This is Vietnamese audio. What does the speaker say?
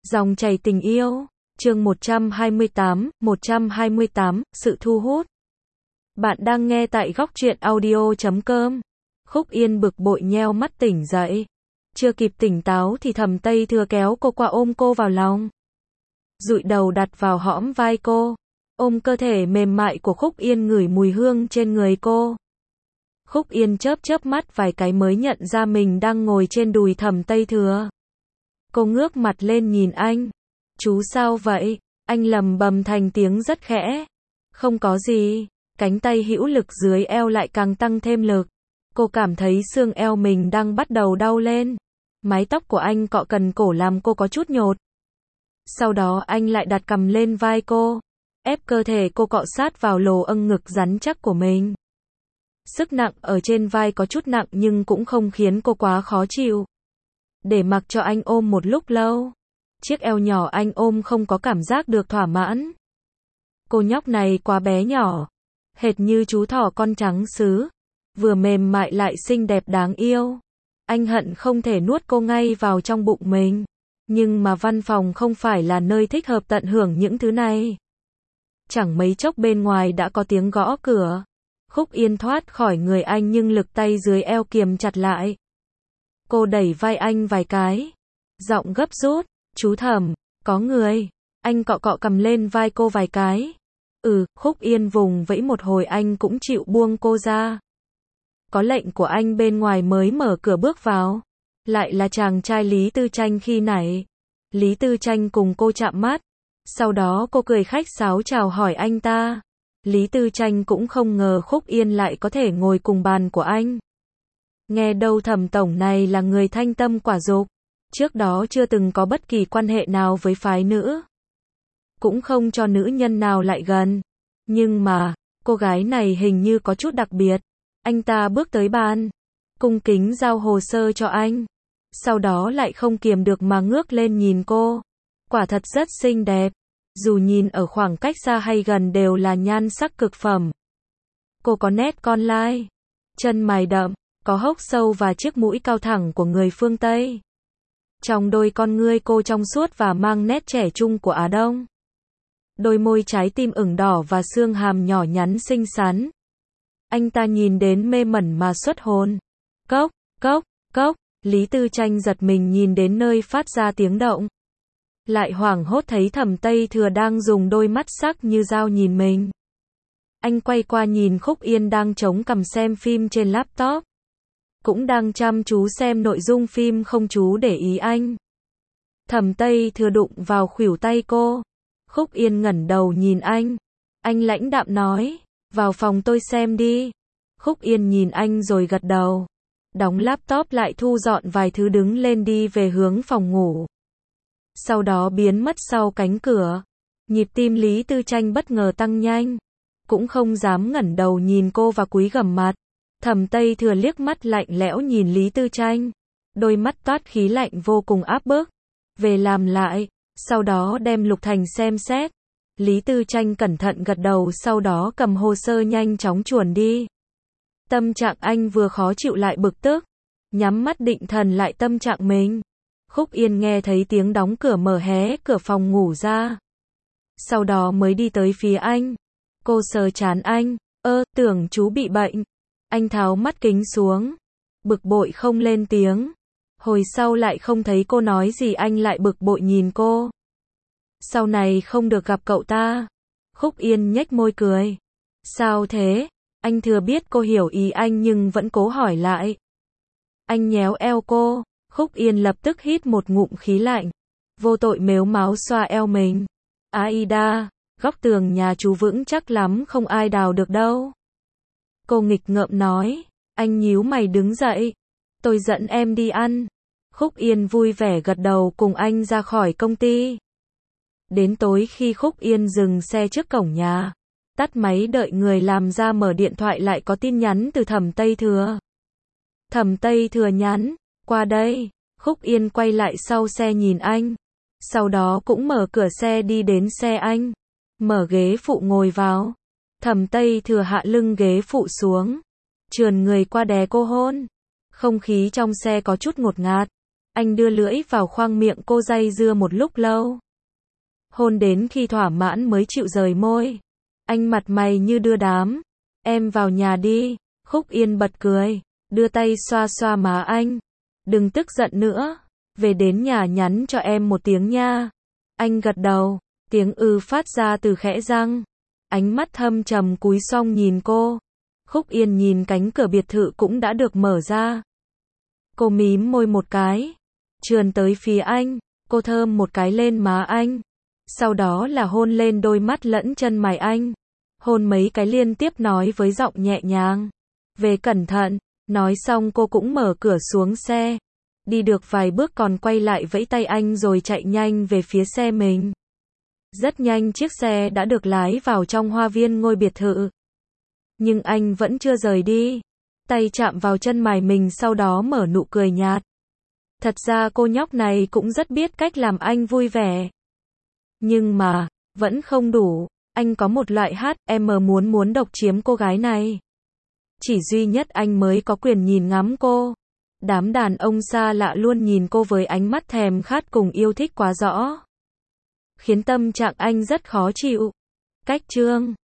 Dòng chảy tình yêu, chương 128, sự thu hút. Bạn đang nghe tại góc truyện audio.com. Khúc Yên bực bội nheo mắt tỉnh dậy. Chưa kịp tỉnh táo thì Thẩm Tây Thừa kéo cô qua ôm cô vào lòng. Dụi đầu đặt vào hõm vai cô. Ôm cơ thể mềm mại của Khúc Yên ngửi mùi hương trên người cô. Khúc Yên chớp chớp mắt vài cái mới nhận ra mình đang ngồi trên đùi Thẩm Tây Thừa. Cô ngước mặt lên nhìn anh. Chú sao vậy? Anh lầm bầm thành tiếng rất khẽ. Không có gì. Cánh tay hữu lực dưới eo lại càng tăng thêm lực. Cô cảm thấy xương eo mình đang bắt đầu đau lên. Mái tóc của anh cọ cần cổ làm cô có chút nhột. Sau đó anh lại đặt cằm lên vai cô. Ép cơ thể cô cọ sát vào lồ âng ngực rắn chắc của mình. Sức nặng ở trên vai có chút nặng nhưng cũng không khiến cô quá khó chịu. Để mặc cho anh ôm một lúc lâu. Chiếc eo nhỏ anh ôm không có cảm giác được thỏa mãn. Cô nhóc này quá bé nhỏ. Hệt như chú thỏ con trắng sứ. Vừa mềm mại lại xinh đẹp đáng yêu. Anh hận không thể nuốt cô ngay vào trong bụng mình. Nhưng mà văn phòng không phải là nơi thích hợp tận hưởng những thứ này. Chẳng mấy chốc bên ngoài đã có tiếng gõ cửa. Khúc Yên thoát khỏi người anh nhưng lực tay dưới eo kiềm chặt lại. Cô đẩy vai anh vài cái. Giọng gấp rút. Chú Thẩm, có người. Anh cọ cọ cầm lên vai cô vài cái. Khúc Yên vùng vẫy một hồi anh cũng chịu buông cô ra. Có lệnh của anh bên ngoài mới mở cửa bước vào. Lại là chàng trai Lý Tư Tranh khi nãy. Lý Tư Tranh cùng cô chạm mắt. Sau đó cô cười khách sáo chào hỏi anh ta. Lý Tư Tranh cũng không ngờ Khúc Yên lại có thể ngồi cùng bàn của anh. Nghe đâu Thẩm tổng này là người thanh tâm quả dục. Trước đó chưa từng có bất kỳ quan hệ nào với phái nữ. Cũng không cho nữ nhân nào lại gần. Nhưng mà, cô gái này hình như có chút đặc biệt. Anh ta bước tới bàn. Cung kính giao hồ sơ cho anh. Sau đó lại không kiềm được mà ngước lên nhìn cô. Quả thật rất xinh đẹp. Dù nhìn ở khoảng cách xa hay gần đều là nhan sắc cực phẩm. Cô có nét con lai. Chân mày đậm. Có hốc sâu và chiếc mũi cao thẳng của người phương Tây. Trong đôi con ngươi cô trong suốt và mang nét trẻ trung của Á Đông. Đôi môi trái tim ửng đỏ và xương hàm nhỏ nhắn xinh xắn. Anh ta nhìn đến mê mẩn mà xuất hồn. Cốc, cốc, cốc. Lý Tư Tranh giật mình nhìn đến nơi phát ra tiếng động. Lại hoảng hốt thấy Thẩm Tây Thừa đang dùng đôi mắt sắc như dao nhìn mình. Anh quay qua nhìn Khúc Yên đang chống cằm xem phim trên laptop. Cũng đang chăm chú xem nội dung phim không chú để ý anh. Thẩm Tây Thừa đụng vào khuỷu tay cô. Khúc Yên ngẩng đầu nhìn anh. Anh lãnh đạm nói, vào phòng tôi xem đi. Khúc Yên nhìn anh rồi gật đầu. Đóng laptop lại thu dọn vài thứ đứng lên đi về hướng phòng ngủ. Sau đó biến mất sau cánh cửa. Nhịp tim Lý Tư Tranh bất ngờ tăng nhanh. Cũng không dám ngẩng đầu nhìn cô và cúi gằm mặt. Thẩm Tây Thừa liếc mắt lạnh lẽo nhìn Lý Tư Tranh. Đôi mắt toát khí lạnh vô cùng áp bức. Về làm lại. Sau đó đem Lục Thành xem xét. Lý Tư Tranh cẩn thận gật đầu sau đó cầm hồ sơ nhanh chóng chuồn đi. Tâm trạng anh vừa khó chịu lại bực tức. Nhắm mắt định thần lại tâm trạng mình. Khúc Yên nghe thấy tiếng đóng cửa mở hé cửa phòng ngủ ra. Sau đó mới đi tới phía anh. Cô sờ trán anh. Tưởng chú bị bệnh. Anh tháo mắt kính xuống. Bực bội không lên tiếng. Hồi sau lại không thấy cô nói gì anh lại bực bội nhìn cô. Sau này không được gặp cậu ta. Khúc Yên nhếch môi cười. Sao thế? Anh thừa biết cô hiểu ý anh nhưng vẫn cố hỏi lại. Anh nhéo eo cô. Khúc Yên lập tức hít một ngụm khí lạnh. Vô tội mếu máo xoa eo mình. Aida, góc tường nhà chú vững chắc lắm không ai đào được đâu. Cô nghịch ngợm nói. Anh nhíu mày đứng dậy. Tôi dẫn em đi ăn. Khúc Yên vui vẻ gật đầu cùng anh ra khỏi công ty. Đến tối khi Khúc Yên dừng xe trước cổng nhà. Tắt máy đợi người làm ra mở điện thoại lại có tin nhắn từ Thẩm Tây Thừa. Thẩm Tây Thừa nhắn. Qua đây. Khúc Yên quay lại sau xe nhìn anh. Sau đó cũng mở cửa xe đi đến xe anh. Mở ghế phụ ngồi vào. Thẩm Tây Thừa hạ lưng ghế phụ xuống. Trườn người qua đè cô hôn. Không khí trong xe có chút ngột ngạt. Anh đưa lưỡi vào khoang miệng cô day dưa một lúc lâu. Hôn đến khi thỏa mãn mới chịu rời môi. Anh mặt mày như đưa đám. Em vào nhà đi. Khúc Yên bật cười, đưa tay xoa xoa má anh. Đừng tức giận nữa. Về đến nhà nhắn cho em một tiếng nha. Anh gật đầu, tiếng phát ra từ khẽ răng. Ánh mắt thâm trầm cúi xong nhìn cô. Khúc Yên nhìn cánh cửa biệt thự cũng đã được mở ra. Cô mím môi một cái, trườn tới phía anh, cô thơm một cái lên má anh. Sau đó là hôn lên đôi mắt lẫn chân mày anh. Hôn mấy cái liên tiếp nói với giọng nhẹ nhàng. Về cẩn thận, nói xong cô cũng mở cửa xuống xe. Đi được vài bước còn quay lại vẫy tay anh rồi chạy nhanh về phía xe mình. Rất nhanh chiếc xe đã được lái vào trong hoa viên ngôi biệt thự. Nhưng anh vẫn chưa rời đi. Tay chạm vào chân mày mình sau đó mở nụ cười nhạt. Thật ra cô nhóc này cũng rất biết cách làm anh vui vẻ. Nhưng mà, vẫn không đủ. Anh có một loại HM muốn độc chiếm cô gái này. Chỉ duy nhất anh mới có quyền nhìn ngắm cô. Đám đàn ông xa lạ luôn nhìn cô với ánh mắt thèm khát cùng yêu thích quá rõ. Khiến tâm trạng anh rất khó chịu. Cách chương